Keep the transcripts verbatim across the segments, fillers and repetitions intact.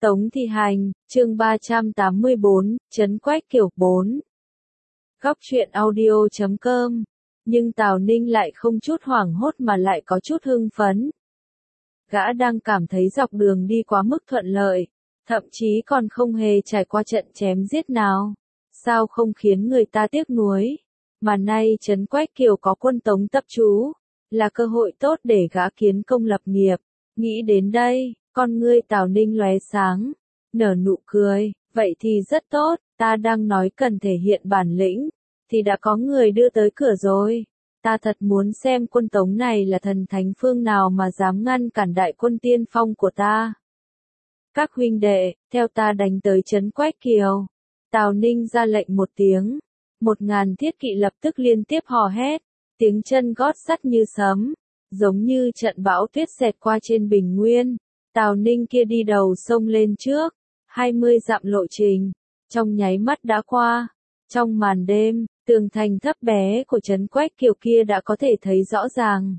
Tống Thi Hành, chương ba trăm tám mươi bốn, Trấn Quách Kiều bốn. Góc truyện audio chấm com. Nhưng Tào Ninh lại không chút hoảng hốt mà lại có chút hưng phấn. Gã đang cảm thấy dọc đường đi quá mức thuận lợi, thậm chí còn không hề trải qua trận chém giết nào. Sao không khiến người ta tiếc nuối? Mà nay Trấn Quách Kiều có quân Tống tập trú, là cơ hội tốt để gã kiến công lập nghiệp. Nghĩ đến đây, con ngươi Tào Ninh lóe sáng, nở nụ cười, vậy thì rất tốt, ta đang nói cần thể hiện bản lĩnh, thì đã có người đưa tới cửa rồi. Ta thật muốn xem quân Tống này là thần thánh phương nào mà dám ngăn cản đại quân tiên phong của ta. Các huynh đệ, theo ta đánh tới Trấn Quách Kiều. Tào Ninh ra lệnh một tiếng, một ngàn thiết kỵ lập tức liên tiếp hò hét, tiếng chân gót sắt như sấm, giống như trận bão tuyết xẹt qua trên bình nguyên. Tào Ninh kia đi đầu sông lên trước, hai mươi dặm lộ trình, trong nháy mắt đã qua. Trong màn đêm, tường thành thấp bé của Trấn Quách Kiều kia đã có thể thấy rõ ràng.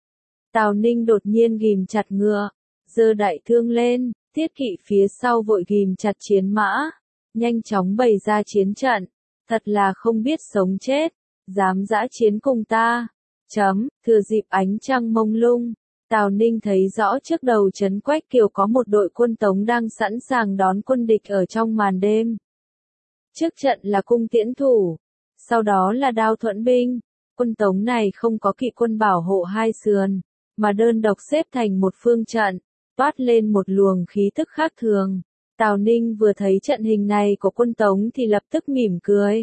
Tào Ninh đột nhiên ghìm chặt ngựa, giơ đại thương lên, thiết kỵ phía sau vội ghìm chặt chiến mã, nhanh chóng bày ra chiến trận, thật là không biết sống chết, dám dã chiến cùng ta. Chấm, thừa dịp ánh trăng mông lung, Tào Ninh thấy rõ trước đầu Trấn Quách Kiều có một đội quân Tống đang sẵn sàng đón quân địch ở trong màn đêm. Trước trận là cung tiễn thủ, sau đó là đao thuẫn binh. Quân Tống này không có kỵ quân bảo hộ hai sườn, mà đơn độc xếp thành một phương trận, toát lên một luồng khí tức khác thường. Tào Ninh vừa thấy trận hình này của quân Tống thì lập tức mỉm cười.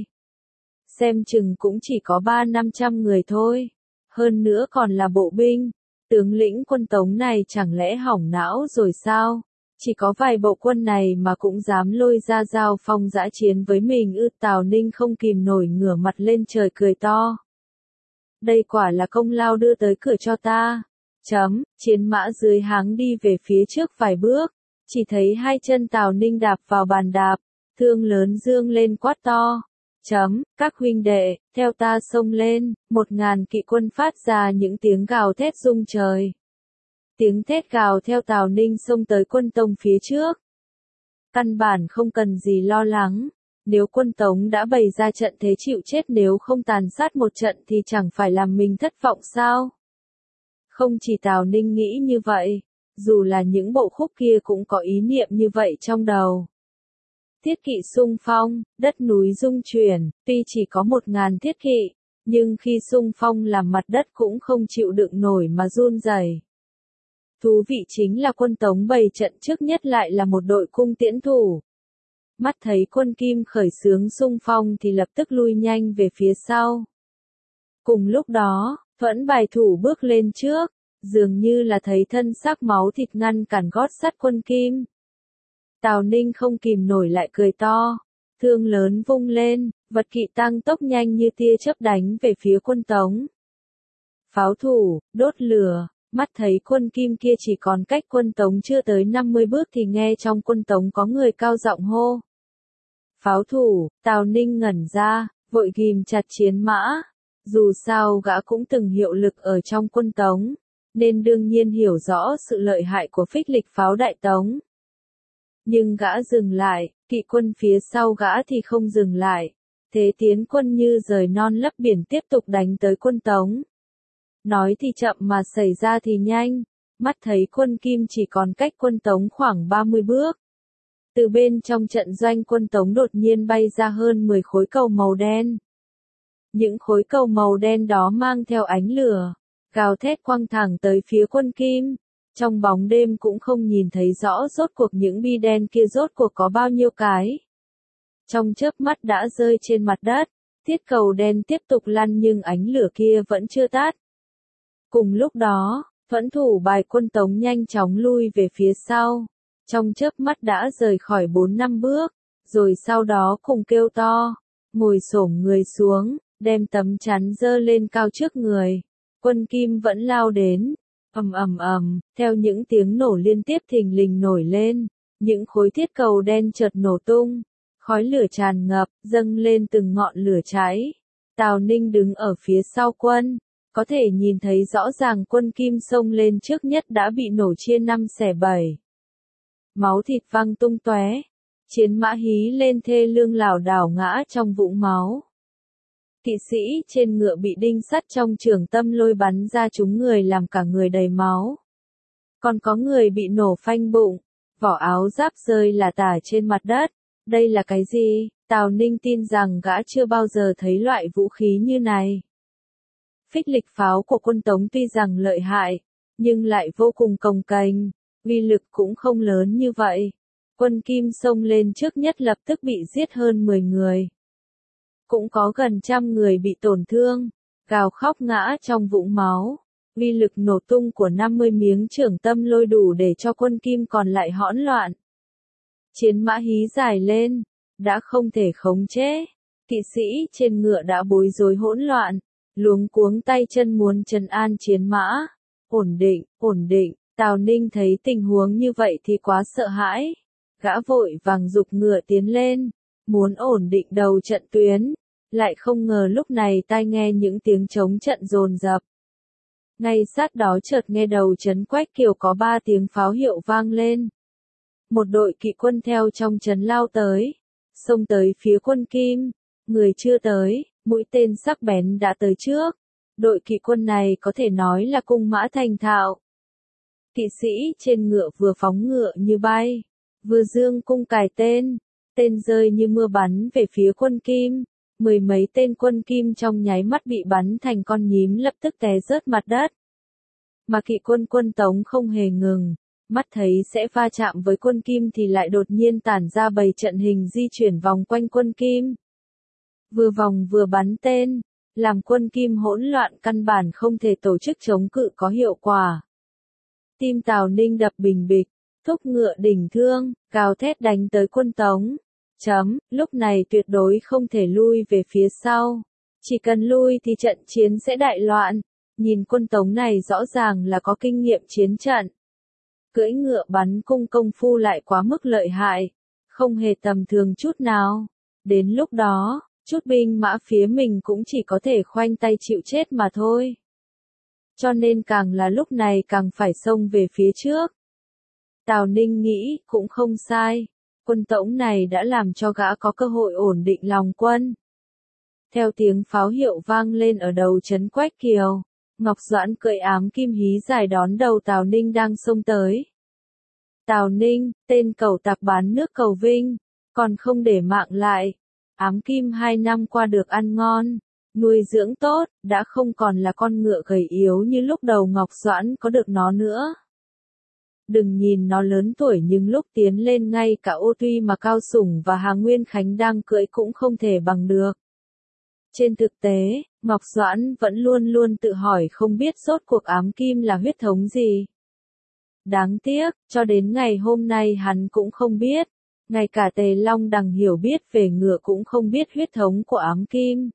Xem chừng cũng chỉ có ba năm trăm người thôi, hơn nữa còn là bộ binh. Tướng lĩnh quân Tống này chẳng lẽ hỏng não rồi sao? Chỉ có vài bộ quân này mà cũng dám lôi ra giao phong dã chiến với mình ư? Tào Ninh không kìm nổi ngửa mặt lên trời cười to. Đây quả là công lao đưa tới cửa cho ta. Chấm, chiến mã dưới háng đi về phía trước vài bước, chỉ thấy hai chân Tào Ninh đạp vào bàn đạp, thương lớn dương lên quát to. Chấm, các huynh đệ, theo ta xông lên. Một ngàn kỵ quân phát ra những tiếng gào thét rung trời. Tiếng thét gào theo Tào Ninh xông tới quân Tống phía trước. Căn bản không cần gì lo lắng, nếu quân Tống đã bày ra trận thế chịu chết nếu không tàn sát một trận thì chẳng phải làm mình thất vọng sao? Không chỉ Tào Ninh nghĩ như vậy, dù là những bộ khúc kia cũng có ý niệm như vậy trong đầu. Thiết kỵ xung phong, đất núi rung chuyển, tuy chỉ có một ngàn thiết kỵ, nhưng khi xung phong làm mặt đất cũng không chịu đựng nổi mà run rẩy. Thú vị chính là quân Tống bày trận trước nhất lại là một đội cung tiễn thủ. Mắt thấy quân Kim khởi xướng xung phong thì lập tức lui nhanh về phía sau. Cùng lúc đó, Thuẫn bài thủ bước lên trước, dường như là thấy thân xác máu thịt ngăn cản gót sắt quân Kim. Tào Ninh không kìm nổi lại cười to, thương lớn vung lên, vật kỵ tăng tốc nhanh như tia chớp đánh về phía quân Tống. Pháo thủ, đốt lửa, mắt thấy quân Kim kia chỉ còn cách quân Tống chưa tới năm mươi bước thì nghe trong quân Tống có người cao giọng hô. Pháo thủ, Tào Ninh ngẩn ra, vội ghim chặt chiến mã, dù sao gã cũng từng hiệu lực ở trong quân Tống, nên đương nhiên hiểu rõ sự lợi hại của phích lịch pháo đại Tống. Nhưng gã dừng lại, kỵ quân phía sau gã thì không dừng lại, thế tiến quân như rời non lấp biển tiếp tục đánh tới quân Tống. Nói thì chậm mà xảy ra thì nhanh, mắt thấy quân Kim chỉ còn cách quân Tống khoảng ba mươi bước. Từ bên trong trận doanh quân Tống đột nhiên bay ra hơn mười khối cầu màu đen. Những khối cầu màu đen đó mang theo ánh lửa, gào thét quăng thẳng tới phía quân Kim. Trong bóng đêm cũng không nhìn thấy rõ rốt cuộc những bi đen kia rốt cuộc có bao nhiêu cái. Trong chớp mắt đã rơi trên mặt đất, thiết cầu đen tiếp tục lăn nhưng ánh lửa kia vẫn chưa tắt. Cùng lúc đó, thuẫn thủ bài quân Tống nhanh chóng lui về phía sau, trong chớp mắt đã rời khỏi bốn năm bước, rồi sau đó cùng kêu to, ngồi xổm người xuống, đem tấm chắn giơ lên cao trước người. Quân Kim vẫn lao đến, ầm ầm ầm, theo những tiếng nổ liên tiếp thình lình nổi lên, những khối thiết cầu đen chợt nổ tung, khói lửa tràn ngập, dâng lên từng ngọn lửa cháy. Tào Ninh đứng ở phía sau quân, có thể nhìn thấy rõ ràng quân Kim xông lên trước nhất đã bị nổ chia năm xẻ bảy. máu thịt văng tung tóe. Chiến mã hí lên thê lương lảo đảo ngã trong vũng máu. Kỵ sĩ trên ngựa bị đinh sắt trong trường tâm lôi bắn ra trúng người làm cả người đầy máu. Còn có người bị nổ phanh bụng, vỏ áo giáp rơi lả tả trên mặt đất. Đây là cái gì? Tào Ninh tin rằng gã chưa bao giờ thấy loại vũ khí như này. Phích lịch pháo của quân Tống tuy rằng lợi hại, nhưng lại vô cùng cồng kềnh, uy lực cũng không lớn như vậy. Quân Kim xông lên trước nhất lập tức bị giết hơn mười người. Cũng có gần trăm người bị tổn thương, gào khóc ngã trong vũng máu. Uy lực nổ tung của năm mươi miếng trưởng tâm lôi đủ để cho quân Kim còn lại hỗn loạn. Chiến mã hí dài lên, đã không thể khống chế. Kỵ sĩ trên ngựa đã bối rối hỗn loạn, luống cuống tay chân muốn trấn an chiến mã. Ổn định, ổn định, Tào Ninh thấy tình huống như vậy thì quá sợ hãi. Gã vội vàng giục ngựa tiến lên, muốn ổn định đầu trận tuyến. Lại không ngờ lúc này tai nghe những tiếng trống trận dồn dập. Ngay sát đó chợt nghe đầu trấn Quách Kiều có ba tiếng pháo hiệu vang lên. Một đội kỵ quân theo trong trấn lao tới, xông tới phía quân Kim. Người chưa tới, mũi tên sắc bén đã tới trước. Đội kỵ quân này có thể nói là cung mã thành thạo. Kỵ sĩ trên ngựa vừa phóng ngựa như bay, vừa dương cung cài tên. Tên rơi như mưa bắn về phía quân Kim. Mười mấy tên quân Kim trong nháy mắt bị bắn thành con nhím lập tức té rớt mặt đất. Mà kỵ quân quân Tống không hề ngừng, mắt thấy sẽ va chạm với quân Kim thì lại đột nhiên tản ra bầy trận hình di chuyển vòng quanh quân Kim. Vừa vòng vừa bắn tên, làm quân Kim hỗn loạn căn bản không thể tổ chức chống cự có hiệu quả. Tim Tào Ninh đập bình bịch, thúc ngựa đỉnh thương, gào thét đánh tới quân Tống. Chấm, lúc này tuyệt đối không thể lui về phía sau. Chỉ cần lui thì trận chiến sẽ đại loạn. Nhìn quân Tống này rõ ràng là có kinh nghiệm chiến trận. Cưỡi ngựa bắn cung công phu lại quá mức lợi hại, không hề tầm thường chút nào. Đến lúc đó, chút binh mã phía mình cũng chỉ có thể khoanh tay chịu chết mà thôi. Cho nên càng là lúc này càng phải xông về phía trước. Tào Ninh nghĩ cũng không sai. Quân Tống này đã làm cho gã có cơ hội ổn định lòng quân. Theo tiếng pháo hiệu vang lên ở đầu trấn Quách Kiều, Ngọc Doãn cưỡi ám kim hí dài đón đầu Tào Ninh đang xông tới. Tào Ninh, tên cẩu tặc bán nước cầu vinh, còn không để mạng lại. Ám kim hai năm qua được ăn ngon, nuôi dưỡng tốt, đã không còn là con ngựa gầy yếu như lúc đầu Ngọc Doãn có được nó nữa. Đừng nhìn nó lớn tuổi nhưng lúc tiến lên ngay cả Ô Tuy mà Cao Sủng và Hà Nguyên Khánh đang cưỡi cũng không thể bằng được. Trên thực tế, Ngọc Doãn vẫn luôn luôn tự hỏi không biết rốt cuộc ám kim là huyết thống gì. Đáng tiếc, cho đến ngày hôm nay hắn cũng không biết. Ngay cả Tề Long Đằng hiểu biết về ngựa cũng không biết huyết thống của ám kim.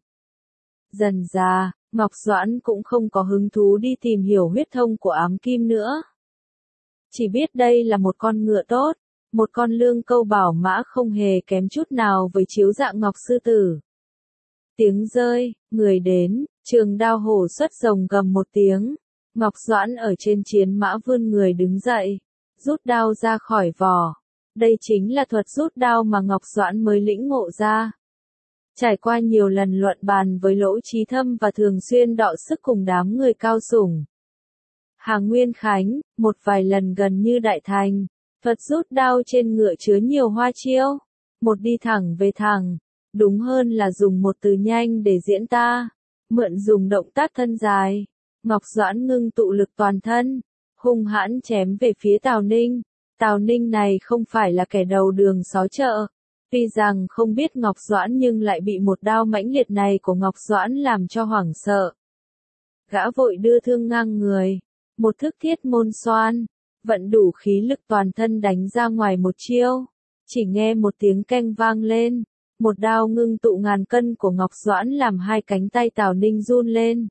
Dần dà, Ngọc Doãn cũng không có hứng thú đi tìm hiểu huyết thống của ám kim nữa. Chỉ biết đây là một con ngựa tốt, một con lương câu bảo mã không hề kém chút nào với chiếu dạng ngọc sư tử. Tiếng rơi, người đến, trường đao hổ xuất rồng gầm một tiếng. Ngọc Doãn ở trên chiến mã vươn người đứng dậy, rút đao ra khỏi vỏ. Đây chính là thuật rút đao mà Ngọc Doãn mới lĩnh ngộ ra. Trải qua nhiều lần luận bàn với Lỗ Trí Thâm và thường xuyên đọ sức cùng đám người Cao Sủng, Hà Nguyên Khánh, một vài lần gần như đại thành, thuật rút đao trên ngựa chứa nhiều hoa chiêu. Một đi thẳng về thẳng, đúng hơn là dùng một từ nhanh để diễn tả, mượn dùng động tác thân dài. Ngọc Doãn ngưng tụ lực toàn thân, hung hãn chém về phía Tào Ninh. Tào Ninh này không phải là kẻ đầu đường xó chợ. Tuy rằng không biết Ngọc Doãn nhưng lại bị một đao mãnh liệt này của Ngọc Doãn làm cho hoảng sợ. Gã vội đưa thương ngang người, một thức thiết môn xoan, vận đủ khí lực toàn thân đánh ra ngoài một chiêu. Chỉ nghe một tiếng keng vang lên, một đao ngưng tụ ngàn cân của Ngọc Doãn làm hai cánh tay Tào Ninh run lên.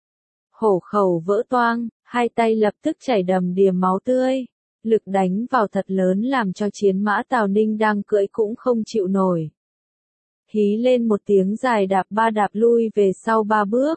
Hổ khẩu vỡ toang, hai tay lập tức chảy đầm đìa máu tươi. Lực đánh vào thật lớn làm cho chiến mã Tào Ninh đang cưỡi cũng không chịu nổi. Hí lên một tiếng dài đạp ba đạp lui về sau ba bước.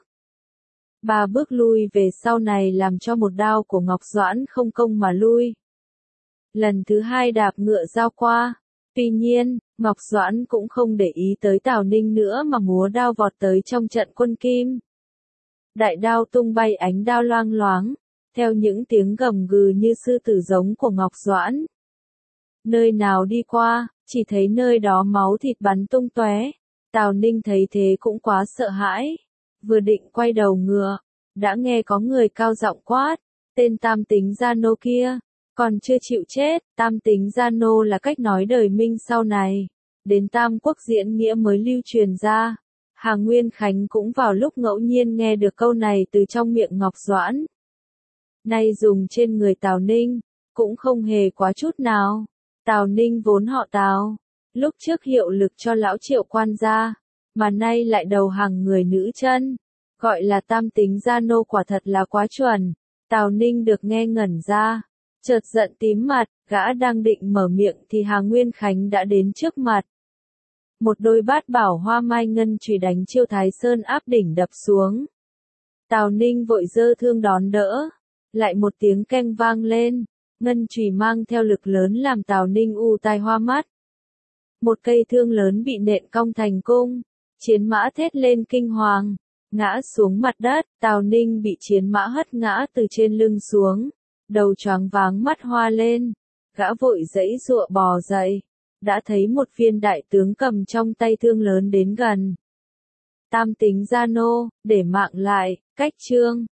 Ba bước lui về sau này làm cho một đao của Ngọc Doãn không công mà lui. lần thứ hai đạp ngựa giao qua. Tuy nhiên, Ngọc Doãn cũng không để ý tới Tào Ninh nữa mà múa đao vọt tới trong trận quân kim. Đại đao tung bay ánh đao loang loáng, theo những tiếng gầm gừ như sư tử giống của Ngọc Doãn. Nơi nào đi qua, chỉ thấy nơi đó máu thịt bắn tung tóe. Tào Ninh thấy thế cũng quá sợ hãi, vừa định quay đầu ngựa, đã nghe có người cao giọng quát, tên Tam Tính Gia Nô kia, còn chưa chịu chết. Tam Tính Gia Nô là cách nói đời Minh sau này, đến Tam Quốc diễn nghĩa mới lưu truyền ra. Hà Nguyên Khánh cũng vào lúc ngẫu nhiên nghe được câu này từ trong miệng Ngọc Doãn. Nay dùng trên người Tào Ninh, cũng không hề quá chút nào. Tào Ninh vốn họ Tào, lúc trước hiệu lực cho lão Triệu quan gia, mà nay lại đầu hàng người nữ chân, gọi là Tam Tính Gia Nô quả thật là quá chuẩn. Tào Ninh được nghe ngẩn ra, chợt giận tím mặt, gã đang định mở miệng thì Hà Nguyên Khánh đã đến trước mặt. Một đôi bát bảo hoa mai ngân chùy đánh chiêu Thái Sơn áp đỉnh đập xuống. Tào Ninh vội giơ thương đón đỡ, lại một tiếng keng vang lên, ngân chùy mang theo lực lớn làm Tào Ninh u tai hoa mắt. Một cây thương lớn bị nện cong thành cung, chiến mã thét lên kinh hoàng, ngã xuống mặt đất. Tào Ninh bị chiến mã hất ngã từ trên lưng xuống, đầu choáng váng mắt hoa lên, gã vội giãy giụa bò dậy, đã thấy một viên đại tướng cầm trong tay thương lớn đến gần. Tam Tính Gia Nô, để mạng lại, cách chương.